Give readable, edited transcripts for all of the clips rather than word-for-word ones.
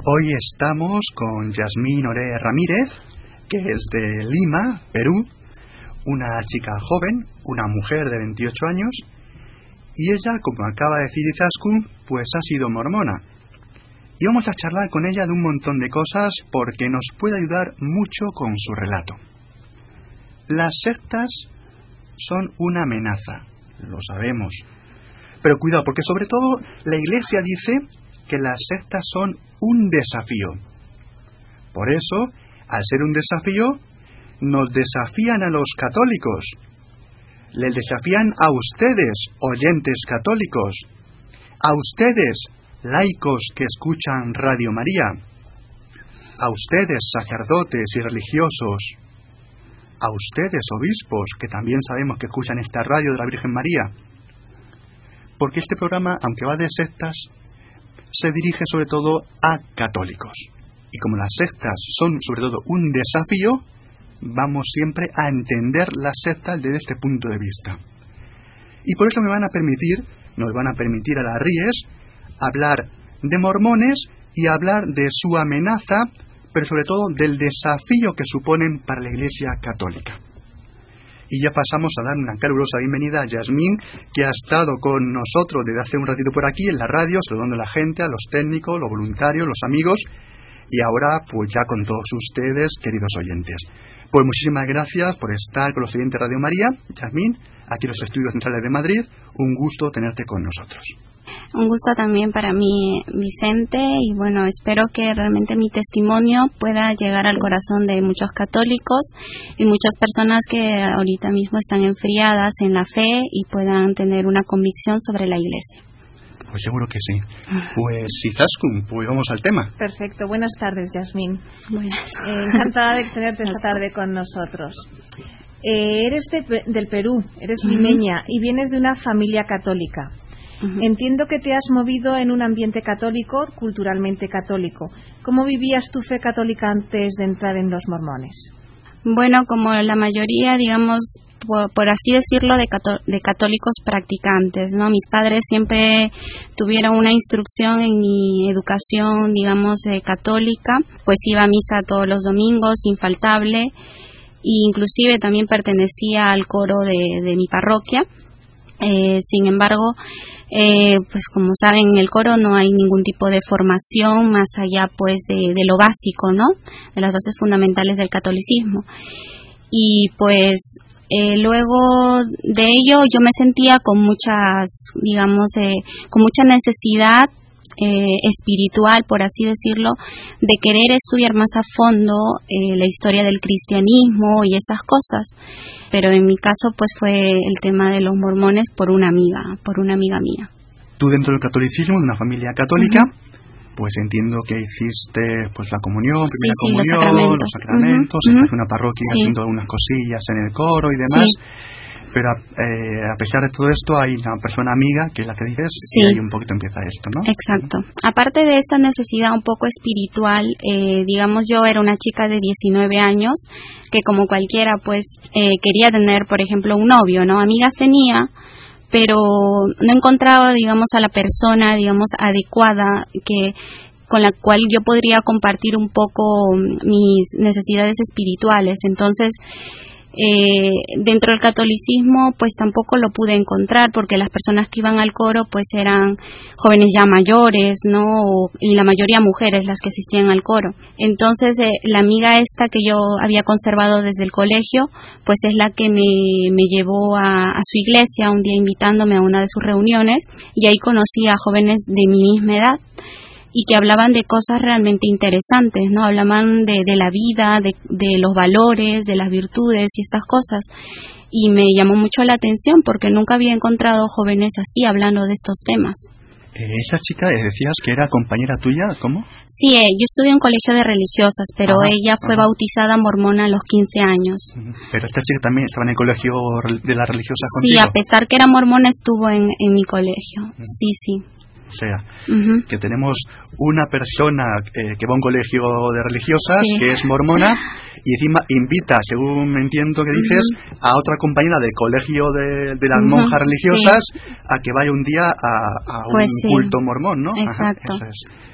Hoy estamos con Yasmín Oré Ramírez, que es de Lima, Perú, una chica joven, una mujer de 28 años, y ella, como acaba de decir Izaskun, pues ha sido mormona. Y vamos a charlar con ella de un montón de cosas porque nos puede ayudar mucho con su relato. Las sectas son una amenaza, lo sabemos. Pero cuidado, porque sobre todo la Iglesia dice que las sectas son un desafío. Por eso, al ser un desafío, nos desafían a los católicos. Les desafían a ustedes, oyentes católicos, a ustedes, laicos que escuchan Radio María, a ustedes, sacerdotes y religiosos, a ustedes, obispos, que también sabemos que escuchan esta radio de la Virgen María. Porque este programa, aunque va de sectas, se dirige sobre todo a católicos. Y como las sectas son sobre todo un desafío, vamos siempre a entender las sectas desde este punto de vista. Y por eso nos van a permitir a las Ries hablar de mormones y hablar de su amenaza, pero sobre todo del desafío que suponen para la Iglesia Católica. Y ya pasamos a dar una calurosa bienvenida a Yasmín, que ha estado con nosotros desde hace un ratito por aquí en la radio, saludando a la gente, a los técnicos, los voluntarios, los amigos, y ahora pues ya con todos ustedes, queridos oyentes. Pues muchísimas gracias por estar con los oyentes de Radio María. Yasmín, aquí en los estudios centrales de Madrid, un gusto tenerte con nosotros. Un gusto también para mí, Vicente, y bueno, espero que realmente mi testimonio pueda llegar al corazón de muchos católicos y muchas personas que ahorita mismo están enfriadas en la fe y puedan tener una convicción sobre la Iglesia. Pues seguro que sí. Pues Izaskun, pues vamos al tema. Perfecto. Buenas tardes, Yasmín. Buenas. Encantada de tenerte esta tarde con nosotros. Eres del Perú, eres limeña y vienes de una familia católica. Entiendo que te has movido en un ambiente católico, culturalmente católico. ¿Cómo vivías tu fe católica antes de entrar en los mormones? Bueno, como la mayoría, digamos, por así decirlo, de católicos practicantes, ¿no? Mis padres siempre tuvieron una instrucción en mi educación, digamos, católica, pues iba a misa todos los domingos, infaltable, e inclusive también pertenecía al coro de mi parroquia. Sin embargo, pues como saben, en el coro no hay ningún tipo de formación más allá pues de lo básico, ¿no? De las bases fundamentales del catolicismo. Y pues luego de ello yo me sentía con muchas, digamos, con mucha necesidad espiritual, por así decirlo, de querer estudiar más a fondo la historia del cristianismo y esas cosas. Pero en mi caso pues fue el tema de los mormones por una amiga mía. Tú dentro del catolicismo, de una familia católica, pues entiendo que hiciste pues la comunión, primera comunión, los sacramentos, entraste en una parroquia haciendo algunas cosillas en el coro y demás. Pero a pesar de todo esto hay una persona amiga que es la que dices y ahí un poquito empieza esto, ¿no? Exacto. Aparte de esta necesidad un poco espiritual, digamos, yo era una chica de 19 años que como cualquiera pues quería tener, por ejemplo, un novio, ¿no? Amigas tenía, pero no encontraba, digamos, a la persona, digamos, adecuada con la cual yo podría compartir un poco mis necesidades espirituales. Entonces, dentro del catolicismo pues tampoco lo pude encontrar porque las personas que iban al coro pues eran jóvenes ya mayores, ¿no? Y la mayoría mujeres las que asistían al coro. Entonces la amiga esta que yo había conservado desde el colegio pues es la que me llevó a su iglesia un día invitándome a una de sus reuniones y ahí conocí a jóvenes de mi misma edad y que hablaban de cosas realmente interesantes, ¿no? Hablaban de la vida, de los valores, de las virtudes y estas cosas. Y me llamó mucho la atención porque nunca había encontrado jóvenes así hablando de estos temas. Esa chica, decías que era compañera tuya, ¿cómo? Sí, yo estudié en un colegio de religiosas, pero ella fue bautizada mormona a los 15 años. Pero esta chica también estaba en el colegio de las religiosas contigo. Sí, a pesar que era mormona, estuvo en mi colegio. Sí. O sea, que tenemos una persona que va a un colegio de religiosas, que es mormona, y encima invita, según entiendo que dices, a otra compañera del colegio de las monjas religiosas a que vaya un día a un culto mormón, ¿no? Exacto. Eso es.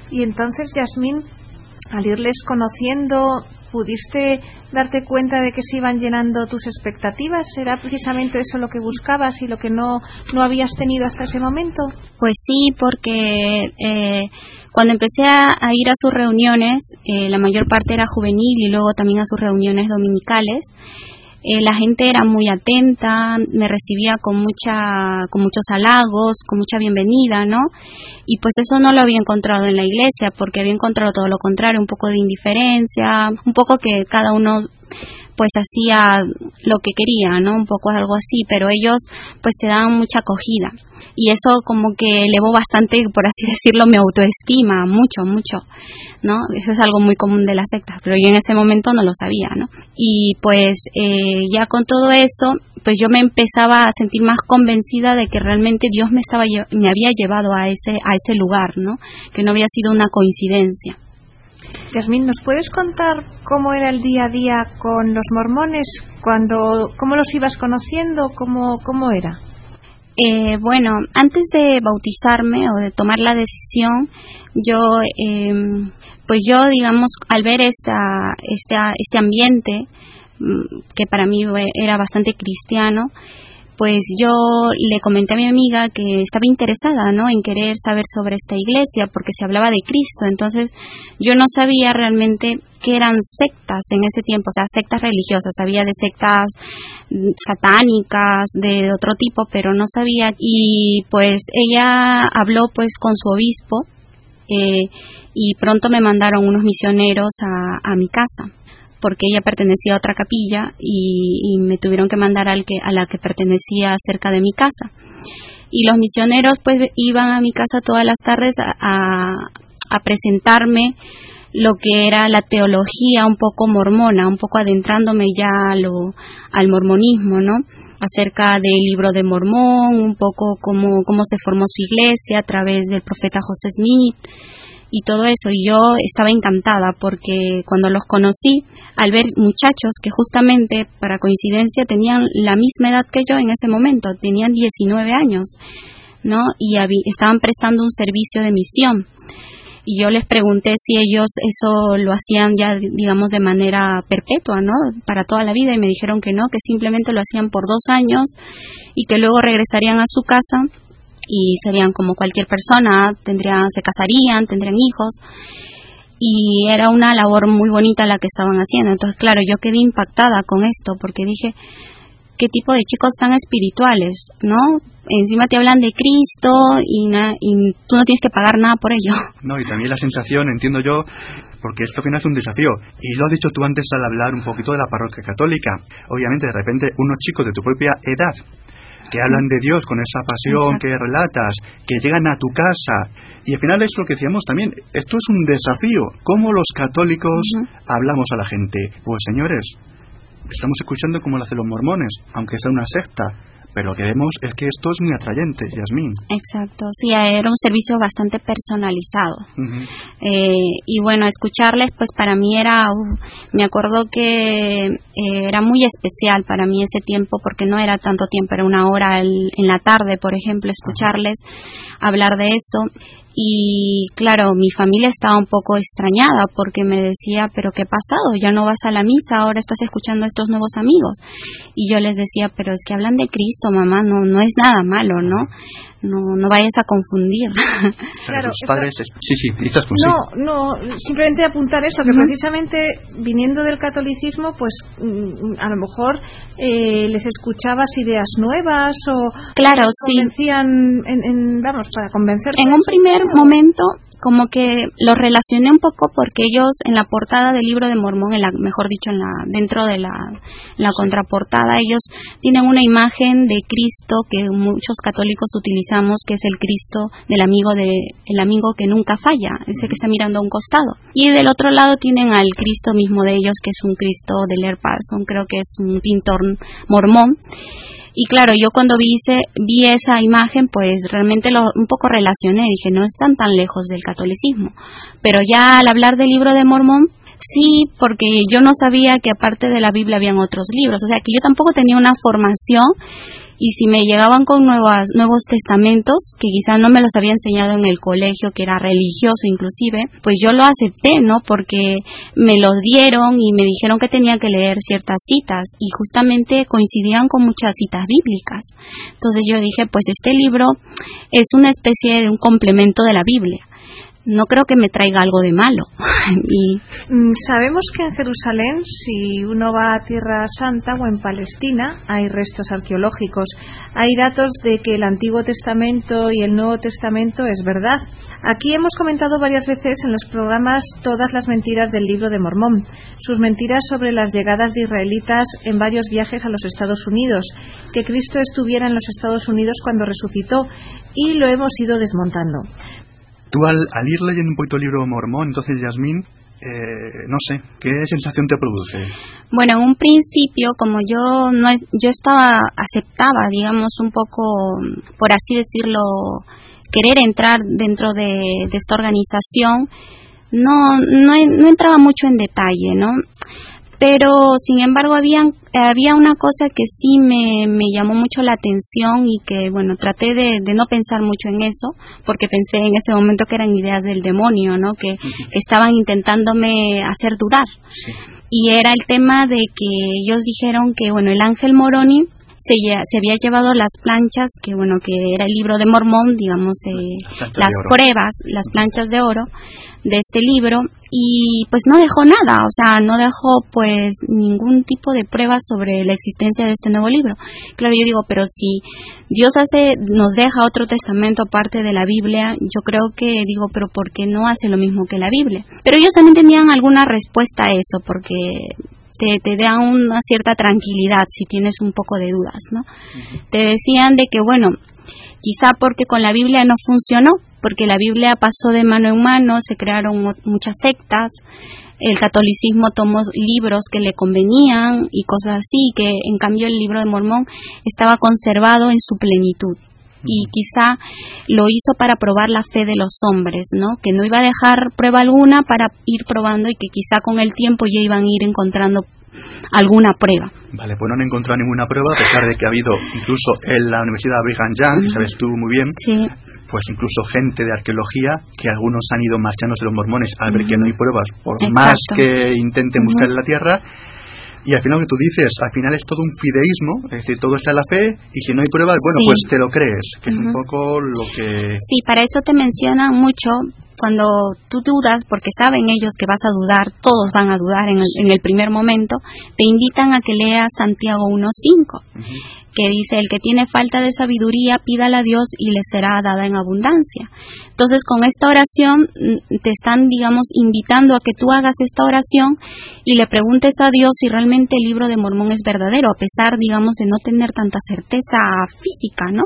Y entonces, Yasmín, al irles conociendo, ¿pudiste darte cuenta de que se iban llenando tus expectativas? ¿Era precisamente eso lo que buscabas y lo que no habías tenido hasta ese momento? Pues sí, porque cuando empecé a ir a sus reuniones, la mayor parte era juvenil y luego también a sus reuniones dominicales, la gente era muy atenta, me recibía con muchos halagos, con mucha bienvenida, ¿no? Y pues eso no lo había encontrado en la iglesia, porque había encontrado todo lo contrario, un poco de indiferencia, un poco que cada uno pues hacía lo que quería, ¿no? Un poco algo así, pero ellos pues te daban mucha acogida. Y eso como que elevó bastante, por así decirlo, mi autoestima, mucho, ¿no? Eso es algo muy común de las sectas, pero yo en ese momento no lo sabía, ¿no? Y pues ya con todo eso, pues yo me empezaba a sentir más convencida de que realmente Dios me había llevado a ese lugar, ¿no? Que no había sido una coincidencia. Yasmín, ¿nos puedes contar cómo era el día a día con los mormones? ¿Cómo los ibas conociendo? ¿Cómo era? Bueno, antes de bautizarme o de tomar la decisión, yo, digamos, al ver este ambiente, que para mí era bastante cristiano, pues yo le comenté a mi amiga que estaba interesada, ¿no?, en querer saber sobre esta iglesia, porque se hablaba de Cristo. Entonces yo no sabía realmente qué eran sectas en ese tiempo, o sea, sectas religiosas. Sabía de sectas satánicas, de otro tipo, pero no sabía. Y pues ella habló pues con su obispo y pronto me mandaron unos misioneros a mi casa, porque ella pertenecía a otra capilla y me tuvieron que mandar a la que pertenecía cerca de mi casa. Y los misioneros pues iban a mi casa todas las tardes a presentarme lo que era la teología un poco mormona, un poco adentrándome ya al mormonismo, ¿no? Acerca del libro de Mormón, un poco cómo se formó su iglesia a través del profeta José Smith y todo eso. Y yo estaba encantada porque cuando los conocí, al ver muchachos que justamente, para coincidencia, tenían la misma edad que yo en ese momento, tenían 19 años, ¿no? Y estaban prestando un servicio de misión. Y yo les pregunté si ellos eso lo hacían ya, digamos, de manera perpetua, ¿no?, para toda la vida, y me dijeron que no, que simplemente lo hacían por 2 años y que luego regresarían a su casa y serían como cualquier persona, se casarían, tendrían hijos. Y era una labor muy bonita la que estaban haciendo. Entonces, claro, yo quedé impactada con esto porque dije, ¿qué tipo de chicos tan espirituales, no? Encima te hablan de Cristo y tú no tienes que pagar nada por ello. No, y también la sensación, entiendo yo, porque esto que no es un desafío, y lo has dicho tú antes al hablar un poquito de la parroquia católica. Obviamente, de repente, unos chicos de tu propia edad que hablan de Dios con esa pasión que relatas, que llegan a tu casa, y al final es lo que decíamos también, esto es un desafío. ¿Cómo los católicos hablamos a la gente? Pues señores, estamos escuchando cómo lo hacen los mormones, aunque sea una secta, pero lo que vemos es que esto es muy atrayente, Yasmín. Exacto, sí, era un servicio bastante personalizado. Y bueno, escucharles pues para mí me acuerdo que era muy especial para mí ese tiempo, porque no era tanto tiempo, era 1 hora en la tarde, por ejemplo, escucharles hablar de eso. Y claro, mi familia estaba un poco extrañada porque me decía, ¿pero qué ha pasado? Ya no vas a la misa, ahora estás escuchando a estos nuevos amigos. Y yo les decía, pero es que hablan de Cristo, mamá, no es nada malo, ¿no? No vayas a confundir. Claro, tus padres... Sí, quizás pues No, simplemente apuntar eso, que precisamente viniendo del catolicismo, pues a lo mejor les escuchabas ideas nuevas o... Claro, sí. Convencían, para convencerte. En un primer momento, como que lo relacioné un poco porque ellos en la portada del libro de Mormón, dentro de la contraportada, ellos tienen una imagen de Cristo que muchos católicos utilizamos, que es el Cristo el amigo que nunca falla, ese que está mirando a un costado. Y del otro lado tienen al Cristo mismo de ellos, que es un Cristo de Laird Parson, creo que es un pintor mormón. Y claro, yo cuando vi esa imagen, pues realmente un poco relacioné, dije, no están tan lejos del catolicismo. Pero ya al hablar del libro de Mormón, sí, porque yo no sabía que aparte de la Biblia habían otros libros, o sea que yo tampoco tenía una formación Y si me llegaban con nuevos testamentos, que quizás no me los había enseñado en el colegio, que era religioso inclusive, pues yo lo acepté, ¿no? Porque me los dieron y me dijeron que tenía que leer ciertas citas y justamente coincidían con muchas citas bíblicas. Entonces yo dije, pues este libro es una especie de un complemento de la Biblia. No creo que me traiga algo de malo. Sabemos que en Jerusalén, si uno va a Tierra Santa o en Palestina, hay restos arqueológicos. Hay datos de que el Antiguo Testamento y el Nuevo Testamento es verdad. Aquí hemos comentado varias veces en los programas todas las mentiras del Libro de Mormón. Sus mentiras sobre las llegadas de israelitas en varios viajes a los Estados Unidos, que Cristo estuviera en los Estados Unidos cuando resucitó, y lo hemos ido desmontando. Tú al ir leyendo un poquito el Libro de Mormón, entonces, Yasmín, no sé, ¿qué sensación te produce? Bueno, en un principio, como yo aceptaba, digamos, un poco, por así decirlo, querer entrar dentro de esta organización, no entraba mucho en detalle, ¿no? Pero, sin embargo, había una cosa que sí me llamó mucho la atención y que, bueno, traté de no pensar mucho en eso, porque pensé en ese momento que eran ideas del demonio, ¿no? Que estaban intentándome hacer dudar. Sí. Y era el tema de que ellos dijeron que, bueno, el ángel Moroni se había llevado las planchas, que bueno, que era el Libro de Mormón, digamos, las pruebas, las planchas de oro de este libro, y pues no dejó nada, o sea, no dejó pues ningún tipo de prueba sobre la existencia de este nuevo libro. Claro, yo digo, pero si Dios nos deja otro testamento aparte de la Biblia, yo creo que digo, pero ¿por qué no hace lo mismo que la Biblia? Pero ellos también tenían alguna respuesta a eso, porque te da una cierta tranquilidad si tienes un poco de dudas, ¿no? Te decían de que, bueno, quizá porque con la Biblia no funcionó, porque la Biblia pasó de mano en mano, se crearon muchas sectas, el catolicismo tomó libros que le convenían y cosas así, que en cambio el Libro de Mormón estaba conservado en su plenitud. Y quizá lo hizo para probar la fe de los hombres, ¿no? Que no iba a dejar prueba alguna para ir probando y que quizá con el tiempo ya iban a ir encontrando alguna prueba. Vale, pues no han encontrado ninguna prueba, a pesar de que ha habido incluso en la Universidad Brigham Young, que sabes tú muy bien, sí, pues incluso gente de arqueología, que algunos han ido marchándose los mormones al ver que no hay pruebas, por más que intenten buscar en la tierra. Y al final lo que tú dices, al final es todo un fideísmo, es decir, todo está en la fe, y si no hay pruebas, bueno, pues te lo crees, que es un poco lo que... Sí, para eso te mencionan mucho, cuando tú dudas, porque saben ellos que vas a dudar, todos van a dudar en el primer momento, te invitan a que leas Santiago 1:5, que dice, el que tiene falta de sabiduría, pídala a Dios y le será dada en abundancia. Entonces, con esta oración te están, digamos, invitando a que tú hagas esta oración y le preguntes a Dios si realmente el Libro de Mormón es verdadero, a pesar, digamos, de no tener tanta certeza física, ¿no?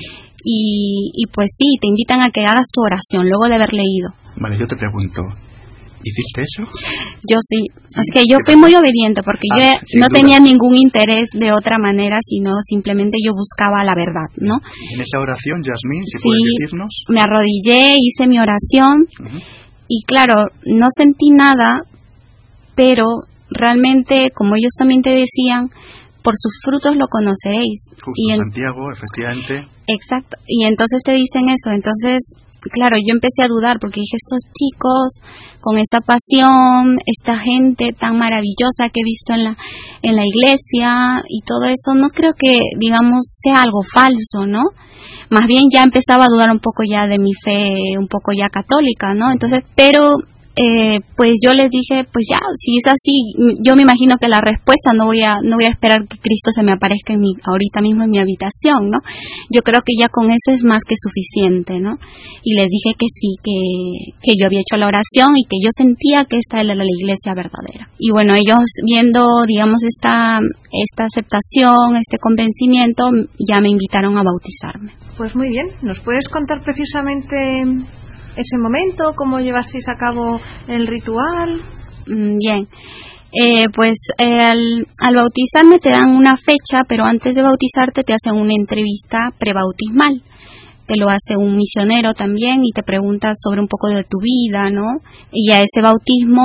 Y pues sí, te invitan a que hagas tu oración luego de haber leído. Vale, yo te pregunto, ¿hiciste eso? Yo sí, es que yo fui muy obediente porque yo no tenía ningún interés de otra manera, sino simplemente yo buscaba la verdad, ¿no? En esa oración, Yasmín, si puedes decirnos. Me arrodillé, hice mi oración y claro, no sentí nada, pero realmente, como ellos también te decían, por sus frutos lo conoceréis. Justo, Santiago, efectivamente. Exacto, y entonces te dicen eso, entonces... Claro, yo empecé a dudar porque dije, estos chicos con esa pasión, esta gente tan maravillosa que he visto en la iglesia y todo eso, no creo que, digamos, sea algo falso, ¿no? Más bien ya empezaba a dudar un poco ya de mi fe, un poco ya católica, ¿no? Entonces, pero pues yo les dije, pues ya, si es así, yo me imagino que la respuesta no voy a esperar que Cristo se me aparezca ahorita mismo en mi habitación, ¿no? Yo creo que ya con eso es más que suficiente, ¿no? Y les dije que sí, que yo había hecho la oración y que yo sentía que esta era la iglesia verdadera. Y bueno, ellos viendo, digamos, esta aceptación, este convencimiento, ya me invitaron a bautizarme. Pues muy bien, ¿nos puedes contar precisamente ese momento, cómo llevasteis a cabo el ritual? Bien, pues al bautizarme te dan una fecha, pero antes de bautizarte te hacen una entrevista prebautismal. te lo hace un misionero también y te pregunta sobre un poco de tu vida, ¿no? Y a ese bautismo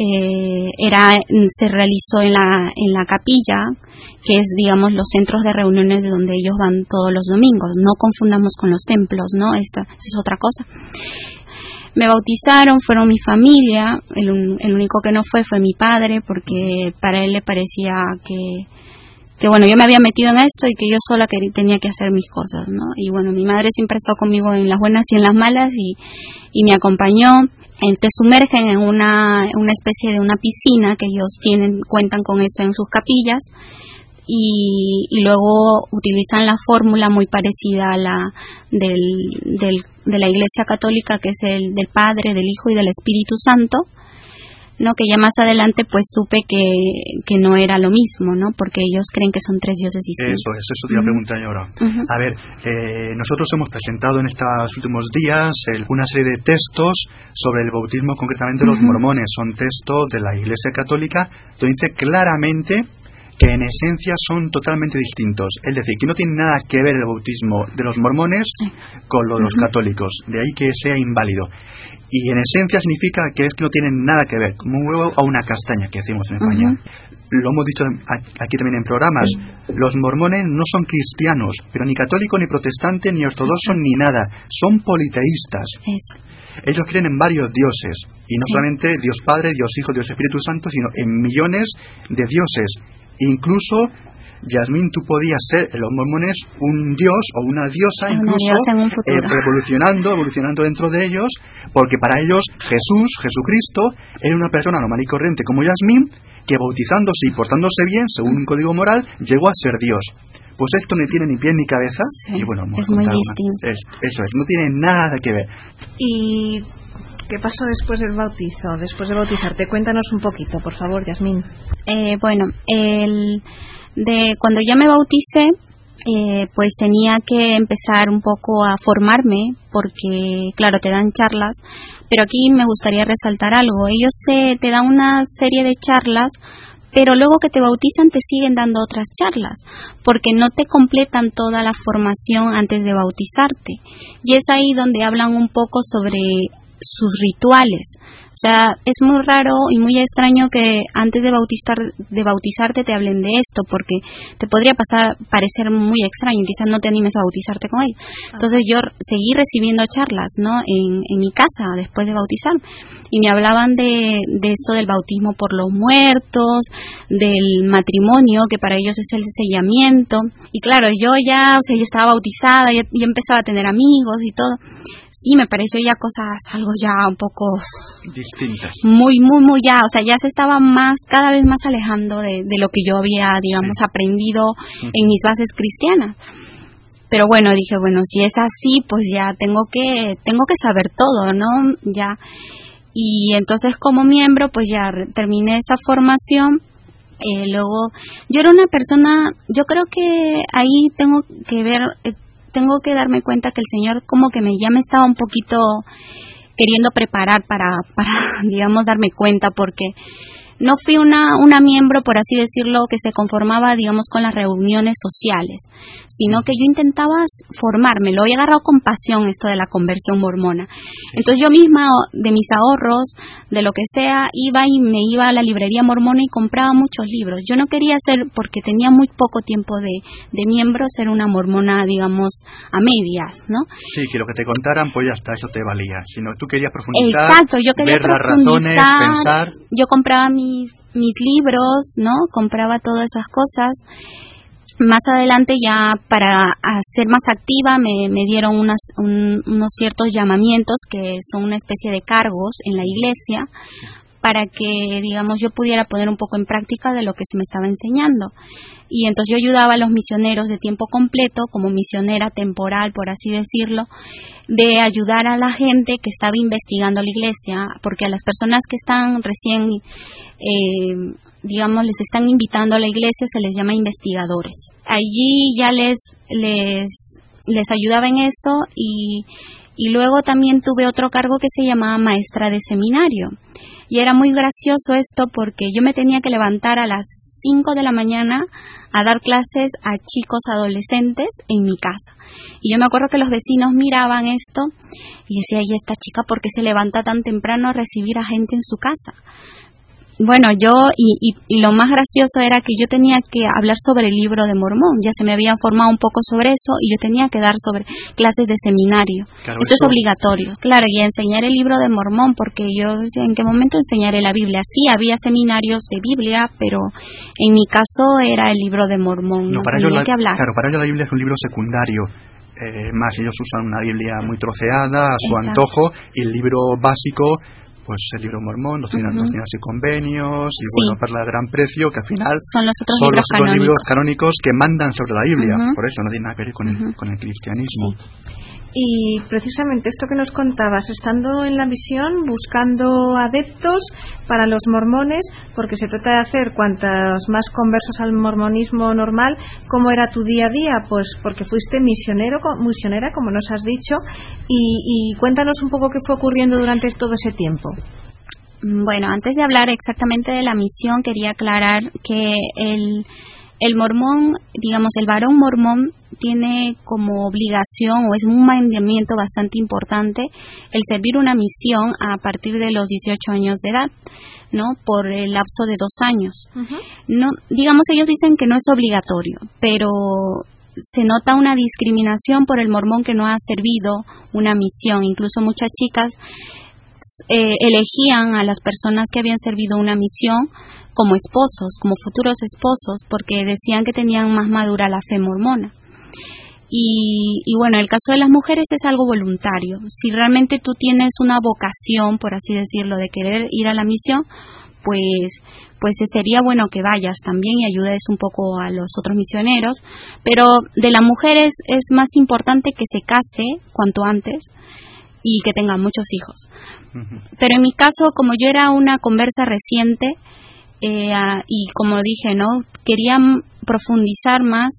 se realizó en la capilla, que es, digamos, los centros de reuniones de donde ellos van todos los domingos. No confundamos con los templos, ¿no? Esta es otra cosa. Me bautizaron, fueron mi familia. El único que no fue mi padre, porque para él le parecía que bueno, yo me había metido en esto y que yo sola tenía que hacer mis cosas, ¿no? Y bueno, mi madre siempre estado conmigo en las buenas y en las malas y me acompañó. Te sumergen en una especie de una piscina que ellos cuentan con eso en sus capillas, y luego utilizan la fórmula muy parecida a la de la Iglesia Católica, que es el del Padre, del Hijo y del Espíritu Santo, ¿no? Que ya más adelante pues supe que no era lo mismo, ¿no? Porque ellos creen que son tres dioses distintos. Eso te iba a preguntar yo ahora. A ver, nosotros hemos presentado en estos últimos días una serie de textos sobre el bautismo, concretamente los mormones. Son textos de la Iglesia Católica donde dice claramente que en esencia son totalmente distintos. Es decir, que no tiene nada que ver el bautismo de los mormones con lo de los católicos. De ahí que sea inválido. Y en esencia significa que no tienen nada que ver, como un huevo a una castaña, que decimos en España. Lo hemos dicho aquí también en programas. Los mormones no son cristianos, pero ni católico, ni protestante, ni ortodoxo, ni nada. Son politeístas. Eso. Ellos creen en varios dioses, y no solamente Dios Padre, Dios Hijo, Dios Espíritu Santo, sino en millones de dioses. Incluso, Yasmín, tú podías ser en los mormones un dios o una diosa, incluso evolucionando dentro de ellos, porque para ellos Jesucristo, era una persona normal y corriente como Yasmín, que bautizándose y portándose bien, según un código moral, llegó a ser Dios. Pues esto no tiene ni pie ni cabeza, y bueno, es muy distinto. Eso es, no tiene nada que ver. ¿Y qué pasó después del bautizo, después de bautizarte? Cuéntanos un poquito, por favor, Yasmín. Bueno, cuando ya me bauticé, pues tenía que empezar un poco a formarme, porque claro, te dan charlas, pero aquí me gustaría resaltar algo. Ellos te dan una serie de charlas, pero luego que te bautizan te siguen dando otras charlas, porque no te completan toda la formación antes de bautizarte, y es ahí donde hablan un poco sobre sus rituales. O sea, es muy raro y muy extraño que antes de bautizarte te hablen de esto, porque te podría parecer muy extraño, quizás no te animes a bautizarte con ellos. Entonces yo seguí recibiendo charlas, ¿no? En mi casa después de bautizarme, y me hablaban de esto del bautismo por los muertos, del matrimonio, que para ellos es el sellamiento. Y claro, yo ya estaba bautizada, ya empezaba a tener amigos y todo. Sí, me pareció ya algo ya un poco distintas. Muy ya, o sea, ya se estaba cada vez más alejando de lo que yo había, digamos, aprendido en mis bases cristianas. Pero bueno, dije, si es así, pues ya tengo que saber todo, ¿no? Ya. Y entonces como miembro, pues ya terminé esa formación. Luego, yo era una persona, yo creo que ahí tengo que darme cuenta que el Señor como que ya me estaba un poquito queriendo preparar para digamos, darme cuenta, porque no fui una miembro, por así decirlo, que se conformaba, digamos, con las reuniones sociales, sino que yo intentaba formarme. Lo había agarrado con pasión esto de la conversión mormona. Entonces yo misma, de mis ahorros, de lo que sea, me iba a la librería mormona y compraba muchos libros. Yo no quería porque tenía muy poco tiempo de miembro, ser una mormona, digamos, a medias, ¿no? Sí, que lo que te contaran, pues ya está, eso te valía. Si no, tú querías profundizar, exacto, yo quería ver las razones, pensar. Yo compraba mis libros, ¿no? Compraba todas esas cosas. Más adelante, ya para ser más activa, me dieron unos ciertos llamamientos, que son una especie de cargos en la iglesia, para que, digamos, yo pudiera poner un poco en práctica de lo que se me estaba enseñando. Y entonces yo ayudaba a los misioneros de tiempo completo, como misionera temporal, por así decirlo, de ayudar a la gente que estaba investigando la iglesia, porque a las personas que están recién, digamos, les están invitando a la iglesia, se les llama investigadores. Allí ya les ayudaba en eso, y luego también tuve otro cargo que se llamaba maestra de seminario. Y era muy gracioso esto, porque yo me tenía que levantar a las 5 de la mañana a dar clases a chicos adolescentes en mi casa. Y yo me acuerdo que los vecinos miraban esto y decía, ¿y esta chica por qué se levanta tan temprano a recibir a gente en su casa? Bueno, yo, y lo más gracioso era que yo tenía que hablar sobre el libro de Mormón. Ya se me había formado un poco sobre eso y yo tenía que dar sobre clases de seminario. Claro, esto es obligatorio. Claro, y enseñar el libro de Mormón, porque yo decía, ¿en qué momento enseñaré la Biblia? Sí, había seminarios de Biblia, pero en mi caso era el libro de Mormón. No, para tenía que hablar. Claro, para ellos la Biblia es un libro secundario. Más ellos usan una Biblia muy troceada a su antojo, y el libro básico, pues el libro Mormón, Doctrinas y Convenios, y bueno, Perla de Gran Precio, que al final son los otros libros canónicos que mandan sobre la Biblia. Por eso no tiene nada que ver con el cristianismo. Sí. Y precisamente esto que nos contabas, estando en la misión, buscando adeptos para los mormones, porque se trata de hacer cuantos más conversos al mormonismo normal. ¿Cómo era tu día a día? Pues porque fuiste misionera, como nos has dicho, y cuéntanos un poco qué fue ocurriendo durante todo ese tiempo. Bueno, antes de hablar exactamente de la misión, quería aclarar que el mormón, digamos, el varón mormón tiene como obligación, o es un mandamiento bastante importante, el servir una misión a partir de los 18 años de edad, ¿no? Por el lapso de 2 años. No, digamos, ellos dicen que no es obligatorio, pero se nota una discriminación por el mormón que no ha servido una misión. Incluso muchas chicas elegían a las personas que habían servido una misión como esposos, como futuros esposos, porque decían que tenían más madura la fe mormona. Y bueno, el caso de las mujeres es algo voluntario. Si realmente tú tienes una vocación, por así decirlo, de querer ir a la misión, pues sería bueno que vayas también y ayudes un poco a los otros misioneros. Pero de las mujeres es más importante que se case cuanto antes y que tenga muchos hijos. Pero en mi caso, como yo era una conversa reciente, y como dije, ¿no?, quería profundizar más,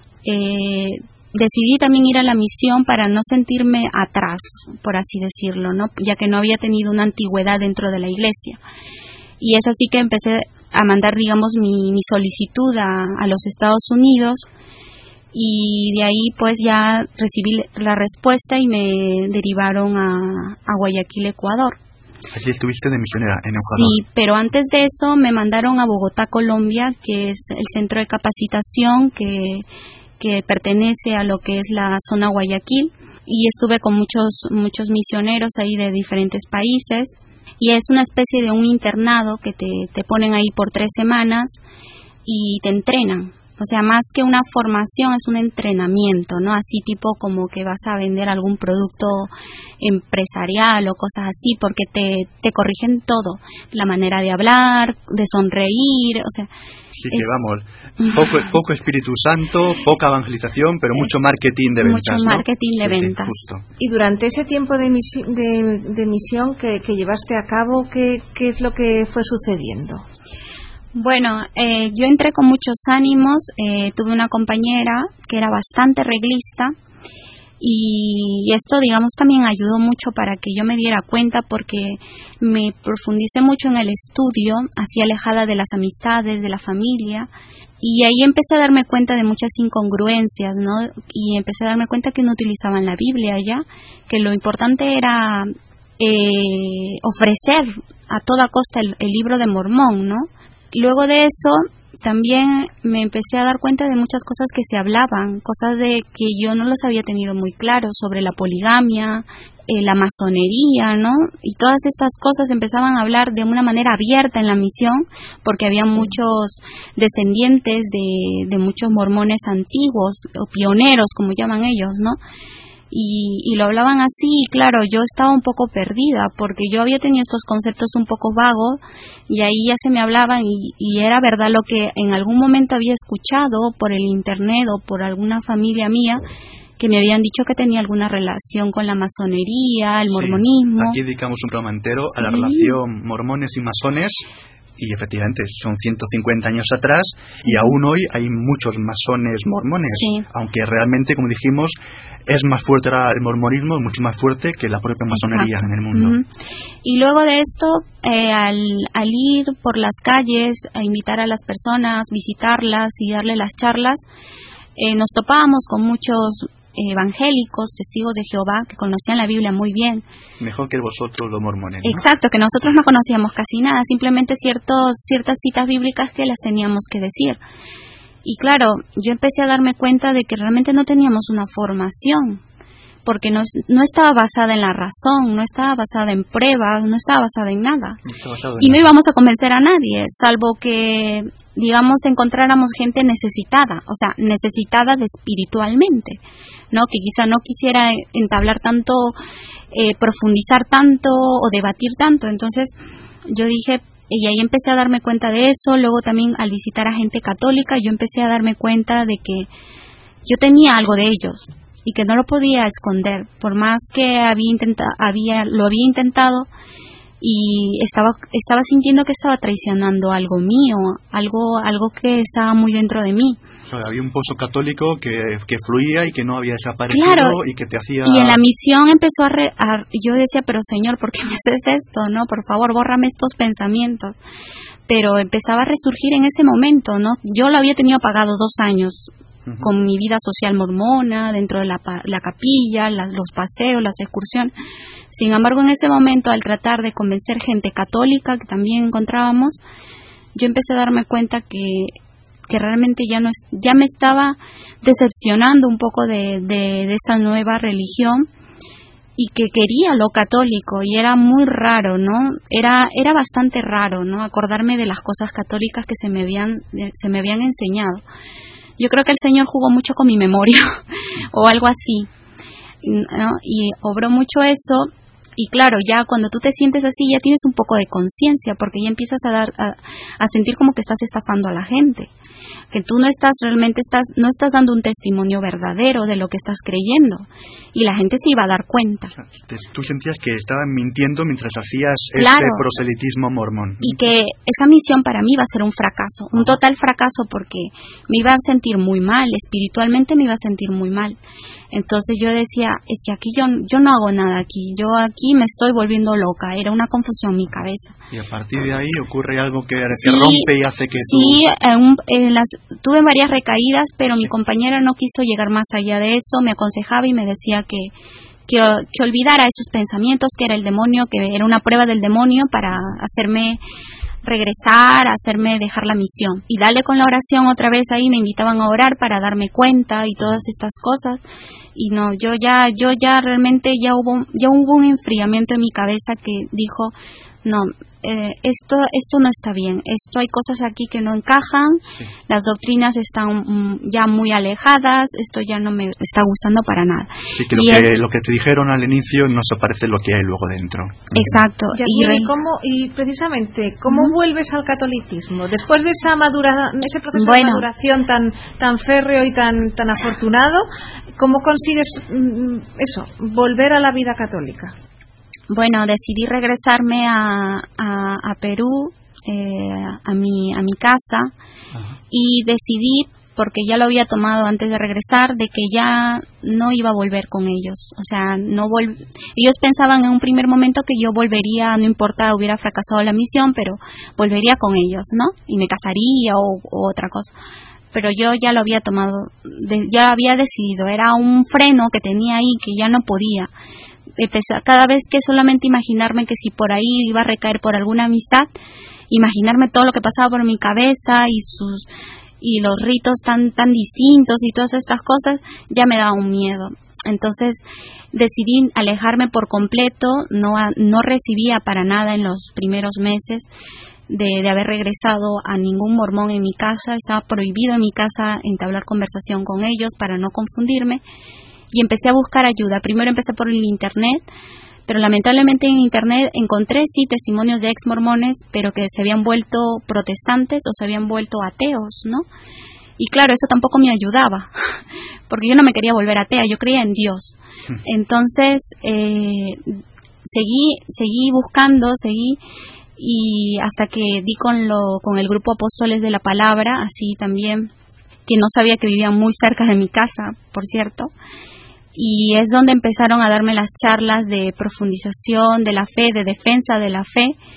decidí también ir a la misión para no sentirme atrás, por así decirlo, ¿no?, ya que no había tenido una antigüedad dentro de la iglesia. Y es así que empecé a mandar, digamos, mi solicitud a los Estados Unidos, y de ahí pues ya recibí la respuesta y me derivaron a Guayaquil, Ecuador. Allí estuviste de misionera en Ecuador. Sí, pero antes de eso me mandaron a Bogotá, Colombia, que es el centro de capacitación que pertenece a lo que es la zona Guayaquil, y estuve con muchos misioneros ahí de diferentes países, y es una especie de un internado que te ponen ahí por 3 semanas y te entrenan. O sea, más que una formación, es un entrenamiento, ¿no? Así tipo como que vas a vender algún producto empresarial o cosas así, porque te corrigen todo. La manera de hablar, de sonreír, o sea... Sí, que vamos, poco Espíritu Santo, poca evangelización, pero mucho marketing de ventas, mucho marketing, ¿no?, de ventas. Justo. Y durante ese tiempo de misión que llevaste a cabo, ¿qué es lo que fue sucediendo? Bueno, yo entré con muchos ánimos. Tuve una compañera que era bastante reglista, y esto, digamos, también ayudó mucho para que yo me diera cuenta, porque me profundicé mucho en el estudio, así alejada de las amistades, de la familia, y ahí empecé a darme cuenta de muchas incongruencias, ¿no? Y empecé a darme cuenta que no utilizaban la Biblia ya, que lo importante era ofrecer a toda costa el libro de Mormón, ¿no? Luego de eso también me empecé a dar cuenta de muchas cosas que se hablaban, cosas de que yo no los había tenido muy claro, sobre la poligamia, la masonería, ¿no? Y todas estas cosas empezaban a hablar de una manera abierta en la misión, porque había muchos descendientes de muchos mormones antiguos, o pioneros, como llaman ellos, ¿no? Y lo hablaban así, y claro, yo estaba un poco perdida, porque yo había tenido estos conceptos un poco vagos, y ahí ya se me hablaban, y era verdad lo que en algún momento había escuchado por el internet o por alguna familia mía, que me habían dicho que tenía alguna relación con la masonería, el mormonismo. Aquí dedicamos un programa entero a la relación mormones y masones, y efectivamente son 150 años atrás, y aún hoy hay muchos masones mormones, aunque realmente, como dijimos, es más fuerte el mormonismo, es mucho más fuerte que la propia masonería en el mundo. Y luego de esto, al ir por las calles a invitar a las personas, visitarlas y darle las charlas, nos topábamos con muchos evangélicos, testigos de Jehová, que conocían la Biblia muy bien. Mejor que vosotros los mormones, ¿no? Exacto, que nosotros no conocíamos casi nada, simplemente ciertas citas bíblicas que las teníamos que decir. Y claro, yo empecé a darme cuenta de que realmente no teníamos una formación, porque no estaba basada en la razón, no estaba basada en pruebas, no estaba basada en nada. Y no íbamos a convencer a nadie, salvo que, digamos, encontráramos gente necesitada, o sea, necesitada de espiritualmente, ¿no? Que quizá no quisiera entablar tanto, profundizar tanto o debatir tanto. Entonces yo dije, y ahí empecé a darme cuenta de eso. Luego también al visitar a gente católica, yo empecé a darme cuenta de que yo tenía algo de ellos y que no lo podía esconder, por más que lo había intentado, y estaba sintiendo que estaba traicionando algo mío, algo que estaba muy dentro de mí. O sea, había un pozo católico que fluía y que no había desaparecido, claro, y que te hacía... Y en la misión empezó yo decía, pero Señor, ¿por qué me haces esto? No, por favor, bórrame estos pensamientos. Pero empezaba a resurgir en ese momento, ¿no? Yo lo había tenido apagado 2 años con mi vida social mormona, dentro de la capilla, los paseos, las excursiones. Sin embargo, en ese momento, al tratar de convencer gente católica que también encontrábamos, yo empecé a darme cuenta que realmente ya me estaba decepcionando un poco de esa nueva religión, y que quería lo católico, y era muy raro, ¿no? Era bastante raro, ¿no? Acordarme de las cosas católicas que se me habían enseñado. Yo creo que el Señor jugó mucho con mi memoria o algo así, ¿no? Y obró mucho eso. Y claro, ya cuando tú te sientes así, ya tienes un poco de conciencia, porque ya empiezas a sentir como que estás estafando a la gente, que tú no estás dando un testimonio verdadero de lo que estás creyendo, y la gente se iba a dar cuenta. O sea, tú sentías que estaban mintiendo mientras hacías ese proselitismo mormón. Y que esa misión para mí iba a ser un fracaso, un total fracaso, porque me iba a sentir muy mal, espiritualmente me iba a sentir muy mal. Entonces yo decía, es que aquí yo no hago nada aquí, yo aquí me estoy volviendo loca, era una confusión en mi cabeza. Y a partir de ahí ocurre algo que rompe y hace que Sí, tuve varias recaídas, pero mi compañera no quiso llegar más allá de eso, me aconsejaba y me decía que olvidara esos pensamientos, que era el demonio, que era una prueba del demonio para hacerme regresar, hacerme dejar la misión. Y dale con la oración otra vez ahí, me invitaban a orar para darme cuenta y todas estas cosas. Y no, yo ya realmente ya hubo un enfriamiento en mi cabeza que dijo, no, esto no está bien, hay cosas aquí que no encajan, las doctrinas están ya muy alejadas, esto ya no me está gustando para nada. Sí, que lo que te dijeron al inicio no se parece a lo que hay luego dentro. Exacto. Y precisamente, ¿cómo vuelves al catolicismo? Después de ese proceso de maduración tan férreo y tan afortunado, ¿cómo consigues volver a la vida católica? Bueno, decidí regresarme a Perú, a mi casa. Ajá. Y decidí, porque ya lo había tomado antes de regresar, de que ya no iba a volver con ellos. O sea, ellos pensaban en un primer momento que yo volvería, no importa, hubiera fracasado la misión, pero volvería con ellos, ¿no? Y me casaría o otra cosa. Pero yo ya lo había tomado, ya había decidido, era un freno que tenía ahí que ya no podía. Cada vez que solamente imaginarme que si por ahí iba a recaer por alguna amistad, imaginarme todo lo que pasaba por mi cabeza y los ritos tan distintos y todas estas cosas, ya me daba un miedo. Entonces decidí alejarme por completo, no recibía para nada en los primeros meses de haber regresado a ningún mormón en mi casa, estaba prohibido en mi casa entablar conversación con ellos para no confundirme. Y empecé a buscar ayuda. Primero empecé por el internet, pero lamentablemente en internet encontré testimonios de ex mormones, pero que se habían vuelto protestantes o se habían vuelto ateos, ¿no? Y claro, eso tampoco me ayudaba, porque yo no me quería volver atea, yo creía en Dios. Entonces seguí buscando, y hasta que di con el grupo Apóstoles de la Palabra, así también, que no sabía que vivían muy cerca de mi casa, por cierto. Y es donde empezaron a darme las charlas de profundización de la fe, de defensa de la fe,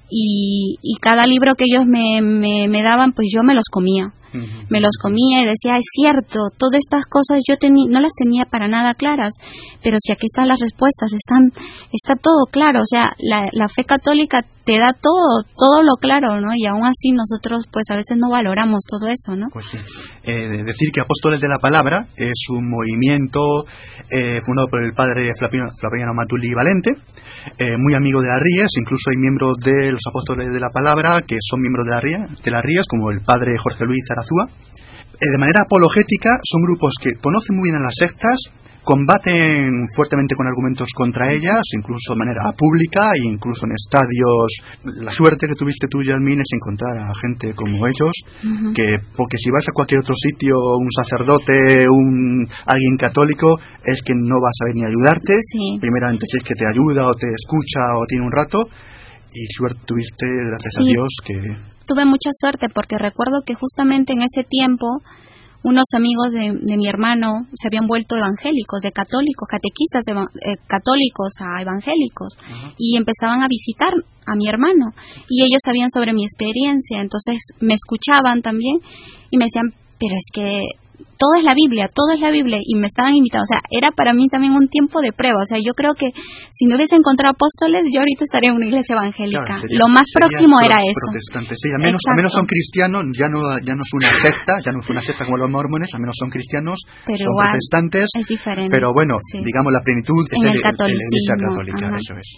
y cada libro que ellos me daban, pues yo me los comía. Me los comía y decía, es cierto, todas estas cosas yo no las tenía para nada claras, pero si aquí están las respuestas, está todo claro. O sea, la fe católica te da todo lo claro, ¿no? Y aún así nosotros pues a veces no valoramos todo eso, ¿no? Pues sí. Decir que Apóstoles de la Palabra es un movimiento fundado por el padre Flaviano Matuli Valente, muy amigo de las Rías. Incluso hay miembros de los Apóstoles de la Palabra que son miembros de las Rías, como el padre Jorge Luis Arazúa. De manera apologética, son grupos que conocen muy bien a las sectas, combaten fuertemente con argumentos contra ellas, incluso de manera pública e incluso en estadios. La suerte que tuviste tú, Yasmín, es encontrar a gente como ellos, porque si vas a cualquier otro sitio, un sacerdote, alguien católico, es que no vas a venir a ayudarte. Sí. Primeramente, si es que te ayuda o te escucha o tiene un rato, y suerte tuviste, gracias a Dios, que... Tuve mucha suerte porque recuerdo que justamente en ese tiempo unos amigos de mi hermano se habían vuelto evangélicos, de católicos, catequistas católicos a evangélicos, y empezaban a visitar a mi hermano y ellos sabían sobre mi experiencia, entonces me escuchaban también y me decían, pero es que todo es la Biblia, y me estaban invitando. O sea, era para mí también un tiempo de prueba. O sea, yo creo que si no hubiese encontrado apóstoles, yo ahorita estaría en una iglesia evangélica. Claro, lo más próximo era eso. Protestantes, sí, al menos son cristianos, ya no es una secta, como los mormones, al menos son cristianos, pero son igual, protestantes, es diferente. Pero bueno, digamos la plenitud es en el la iglesia católica, eso es.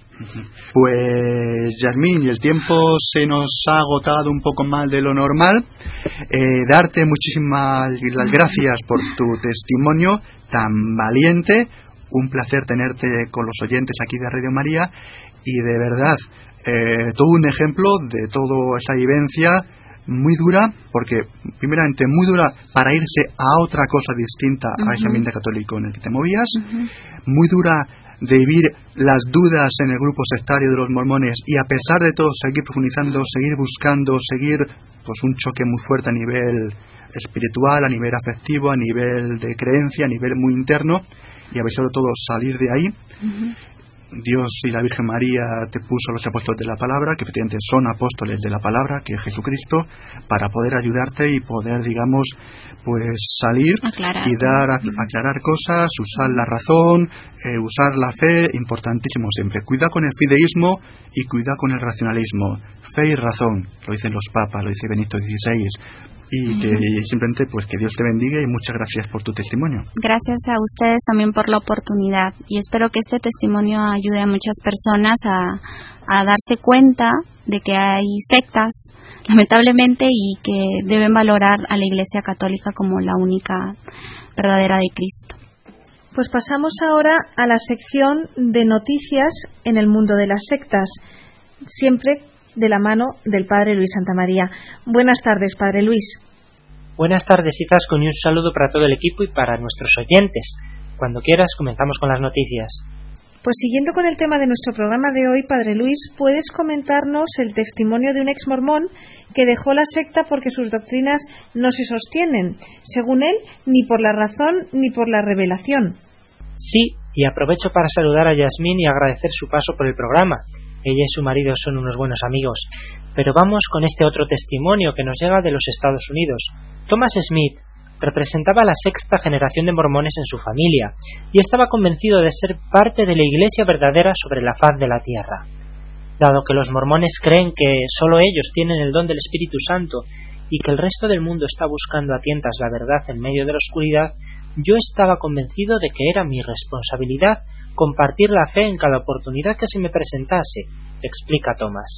Pues, Yasmín, el tiempo se nos ha agotado un poco más de lo normal. Darte muchísimas las gracias por tu testimonio tan valiente. Un placer tenerte con los oyentes aquí de Radio María y de verdad todo un ejemplo de toda esa vivencia muy dura, porque primeramente muy dura para irse a otra cosa distinta a ese ambiente católico en el que te movías, muy dura de vivir las dudas en el grupo sectario de los mormones y a pesar de todo seguir profundizando, seguir buscando, seguir pues un choque muy fuerte a nivel espiritual, a nivel afectivo, a nivel de creencia, a nivel muy interno, y a pesar de todo salir de ahí. Dios y la Virgen María te puso los apóstoles de la palabra, que efectivamente son apóstoles de la palabra, que es Jesucristo, para poder ayudarte y poder, digamos, pues salir y aclarar cosas, usar la razón, usar la fe, importantísimo siempre. Cuida con el fideísmo y cuida con el racionalismo. Fe y razón, lo dicen los papas, lo dice Benito XVI. Y que simplemente pues que Dios te bendiga y muchas gracias por tu testimonio. Gracias a ustedes también por la oportunidad y espero que este testimonio ayude a muchas personas a darse cuenta de que hay sectas, lamentablemente, y que deben valorar a la Iglesia Católica como la única verdadera de Cristo. Pues pasamos ahora a la sección de noticias en el mundo de las sectas, siempre de la mano del Padre Luis Santamaría. Buenas tardes, Padre Luis. Buenas tardes, Izaskun, y un saludo para todo el equipo y para nuestros oyentes. Cuando quieras, comenzamos con las noticias. Pues siguiendo con el tema de nuestro programa de hoy, Padre Luis, ¿puedes comentarnos el testimonio de un ex mormón que dejó la secta porque sus doctrinas no se sostienen, según él, ni por la razón ni por la revelación? Sí, y aprovecho para saludar a Yasmín y agradecer su paso por el programa. Ella y su marido son unos buenos amigos. Pero vamos con este otro testimonio que nos llega de los Estados Unidos. Thomas Smith representaba a la sexta generación de mormones en su familia y estaba convencido de ser parte de la iglesia verdadera sobre la faz de la tierra. Dado que los mormones creen que solo ellos tienen el don del Espíritu Santo y que el resto del mundo está buscando a tientas la verdad en medio de la oscuridad, yo estaba convencido de que era mi responsabilidad compartir la fe en cada oportunidad que se me presentase, explica Thomas.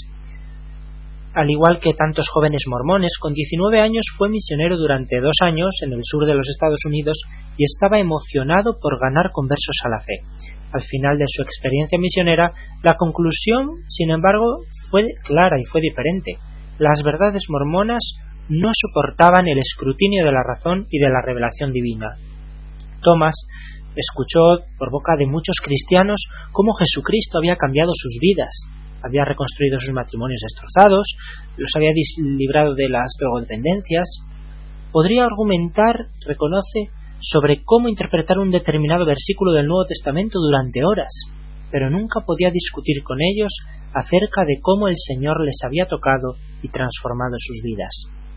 Al igual que tantos jóvenes mormones, con 19 años fue misionero durante 2 años en el sur de los Estados Unidos y estaba emocionado por ganar conversos a la fe. Al final de su experiencia misionera, la conclusión, sin embargo, fue clara y fue diferente. Las verdades mormonas no soportaban el escrutinio de la razón y de la revelación divina. Thomas escuchó por boca de muchos cristianos cómo Jesucristo había cambiado sus vidas, había reconstruido sus matrimonios destrozados, los había librado de las drogodependencias. Podría argumentar, reconoce, sobre cómo interpretar un determinado versículo del Nuevo Testamento durante horas. pero nunca podía discutir con ellos acerca de cómo el Señor les había tocado y transformado sus vidas.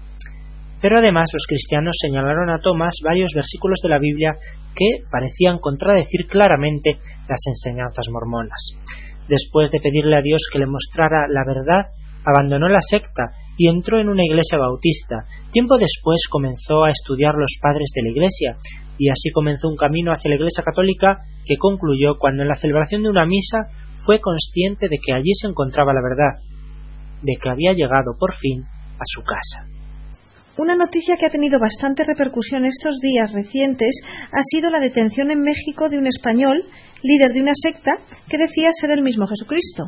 Pero además los cristianos señalaron a Tomás varios versículos de la Biblia que parecían contradecir claramente las enseñanzas mormonas. Después de pedirle a Dios que le mostrara la verdad, abandonó la secta y entró en una iglesia bautista. Tiempo después comenzó a estudiar los padres de la iglesia, y así comenzó un camino hacia la iglesia católica que concluyó cuando en la celebración de una misa fue consciente de que allí se encontraba la verdad, de que había llegado por fin a su casa. Una noticia que ha tenido bastante repercusión estos días recientes ha sido la detención en México de un español, líder de una secta, que decía ser el mismo Jesucristo.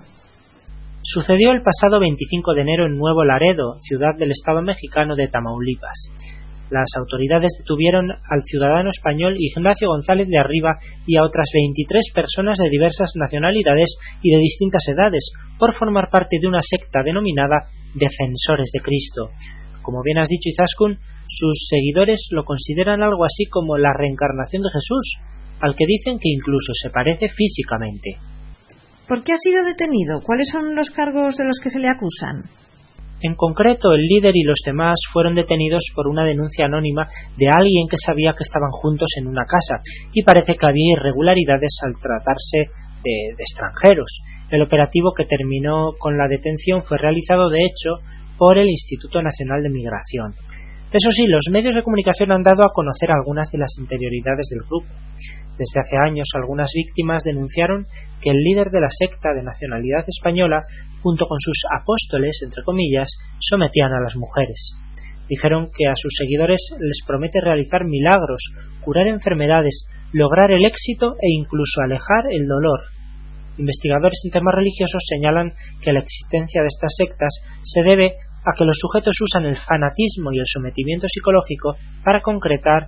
Sucedió el pasado 25 de enero en Nuevo Laredo, ciudad del estado mexicano de Tamaulipas. Las autoridades detuvieron al ciudadano español Ignacio González de Arriba y a otras 23 personas de diversas nacionalidades y de distintas edades por formar parte de una secta denominada Defensores de Cristo. Como bien has dicho, Izaskun, sus seguidores lo consideran algo así como la reencarnación de Jesús, al que dicen que incluso se parece físicamente. ¿Por qué ha sido detenido? ¿Cuáles son los cargos de los que se le acusan? En concreto, el líder y los demás fueron detenidos por una denuncia anónima de alguien que sabía que estaban juntos en una casa, y parece que había irregularidades al tratarse de extranjeros. El operativo que terminó con la detención fue realizado, de hecho, por el Instituto Nacional de Migración. Eso sí, los medios de comunicación han dado a conocer algunas de las interioridades del grupo. Desde hace años, algunas víctimas denunciaron que el líder de la secta de nacionalidad española, junto con sus apóstoles, entre comillas, sometían a las mujeres. Dijeron que a sus seguidores les promete realizar milagros, curar enfermedades, lograr el éxito e incluso alejar el dolor. Investigadores en temas religiosos señalan que la existencia de estas sectas se debe a que los sujetos usan el fanatismo y el sometimiento psicológico para concretar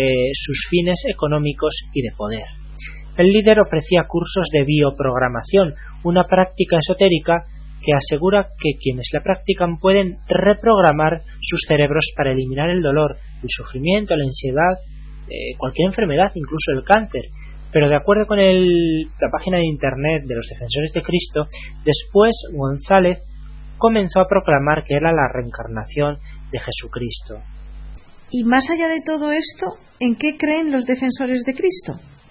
sus fines económicos y de poder. El líder ofrecía cursos de bioprogramación, una práctica esotérica que asegura que quienes la practican pueden reprogramar sus cerebros para eliminar el dolor, el sufrimiento, la ansiedad, cualquier enfermedad, incluso el cáncer. Pero de acuerdo con la página de internet de los Defensores de Cristo, después González comenzó a proclamar que era la reencarnación de Jesucristo. Y más allá de todo esto, ¿en qué creen los Defensores de Cristo?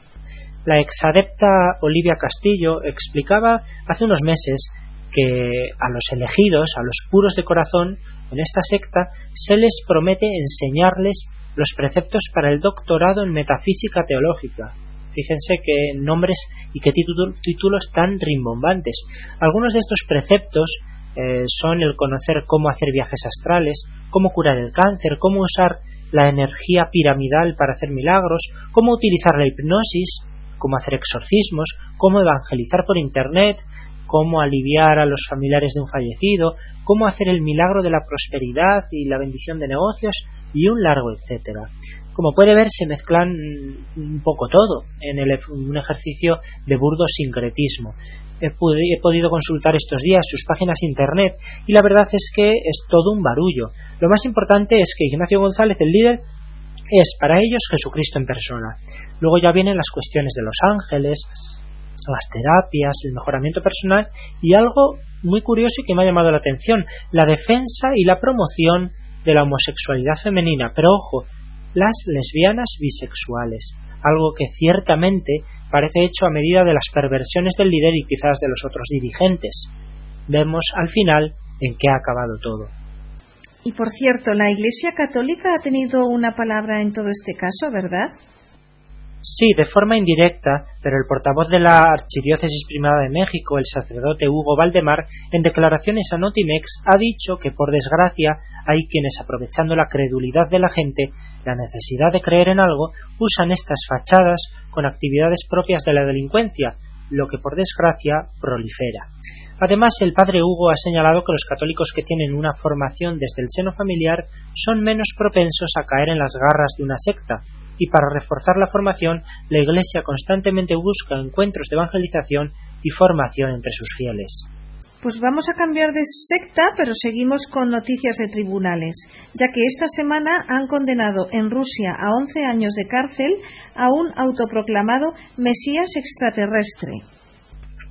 La exadepta Olivia Castillo explicaba hace unos meses que a los elegidos, a los puros de corazón, en esta secta se les promete enseñarles los preceptos para el doctorado en metafísica teológica. Fíjense qué nombres y qué títulos tan rimbombantes. Algunos de estos preceptos son el conocer cómo hacer viajes astrales, cómo curar el cáncer, cómo usar la energía piramidal para hacer milagros, cómo utilizar la hipnosis, cómo hacer exorcismos, cómo evangelizar por internet, cómo aliviar a los familiares de un fallecido, cómo hacer el milagro de la prosperidad y la bendición de negocios y un largo etcétera. Como puede ver, se mezclan un poco todo en un ejercicio de burdo sincretismo. He podido consultar estos días sus páginas internet y la verdad es que es todo un barullo. Lo más importante es que Ignacio González, el líder, es para ellos Jesucristo en persona. Luego ya vienen las cuestiones de los ángeles, las terapias, el mejoramiento personal y algo muy curioso y que me ha llamado la atención, la defensa y la promoción de la homosexualidad femenina. Pero ojo, las lesbianas bisexuales, algo que ciertamente parece hecho a medida de las perversiones del líder y quizás de los otros dirigentes. Vemos al final en qué ha acabado todo. Y por cierto, la Iglesia Católica ha tenido una palabra en todo este caso, ¿verdad? Sí, de forma indirecta, pero el portavoz de la Archidiócesis Primada de México, el sacerdote Hugo Valdemar, en declaraciones a Notimex, ha dicho que, por desgracia, hay quienes, aprovechando la credulidad de la gente, la necesidad de creer en algo, usan estas fachadas con actividades propias de la delincuencia, lo que, por desgracia, prolifera. Además, el padre Hugo ha señalado que los católicos que tienen una formación desde el seno familiar son menos propensos a caer en las garras de una secta, y para reforzar la formación, la Iglesia constantemente busca encuentros de evangelización y formación entre sus fieles. Pues vamos a cambiar de secta, pero seguimos con noticias de tribunales, ya que esta semana han condenado en Rusia a 11 años de cárcel a un autoproclamado Mesías extraterrestre.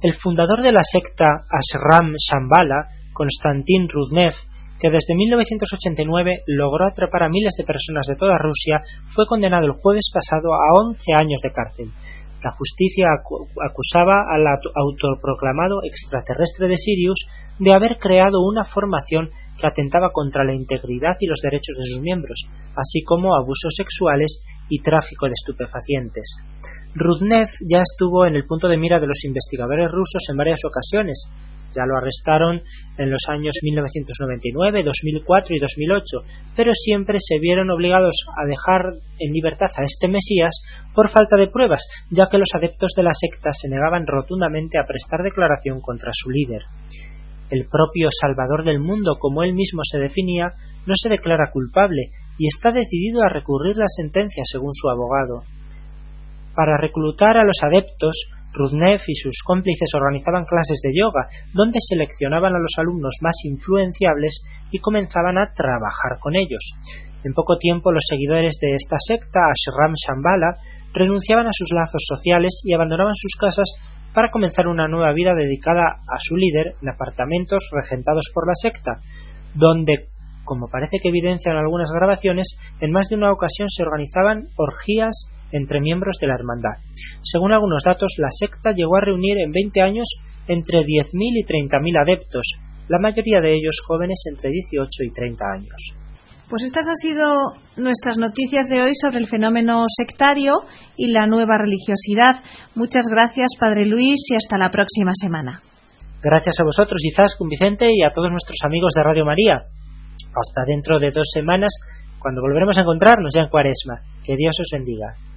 El fundador de la secta Ashram Shambhala, Konstantin Rudnev, que desde 1989 logró atrapar a miles de personas de toda Rusia, fue condenado el jueves pasado a 11 años de cárcel. La justicia acusaba al autoproclamado extraterrestre de Sirius de haber creado una formación que atentaba contra la integridad y los derechos de sus miembros, así como abusos sexuales y tráfico de estupefacientes. Rudnev ya estuvo en el punto de mira de los investigadores rusos en varias ocasiones. Ya lo arrestaron en los años 1999, 2004 y 2008, pero siempre se vieron obligados a dejar en libertad a este Mesías por falta de pruebas, ya que los adeptos de la secta se negaban rotundamente a prestar declaración contra su líder. El propio Salvador del mundo, como él mismo se definía, no se declara culpable y está decidido a recurrir la sentencia, según su abogado. Para reclutar a los adeptos, Rudnev y sus cómplices organizaban clases de yoga, donde seleccionaban a los alumnos más influenciables y comenzaban a trabajar con ellos. En poco tiempo, los seguidores de esta secta, Ashram Shambhala, renunciaban a sus lazos sociales y abandonaban sus casas para comenzar una nueva vida dedicada a su líder en apartamentos regentados por la secta, donde, como parece que evidencian algunas grabaciones, en más de una ocasión se organizaban orgías entre miembros de la hermandad. Según algunos datos, la secta llegó a reunir en 20 años entre 10.000 y 30.000 adeptos, la mayoría de ellos jóvenes entre 18 y 30 años. Pues estas han sido nuestras noticias de hoy sobre el fenómeno sectario y la nueva religiosidad. Muchas gracias, Padre Luis, y hasta la próxima semana. Gracias a vosotros, Izaskun, Vicente, y a todos nuestros amigos de Radio María. Hasta dentro de 2 semanas, cuando volveremos a encontrarnos ya en Cuaresma. Que Dios os bendiga.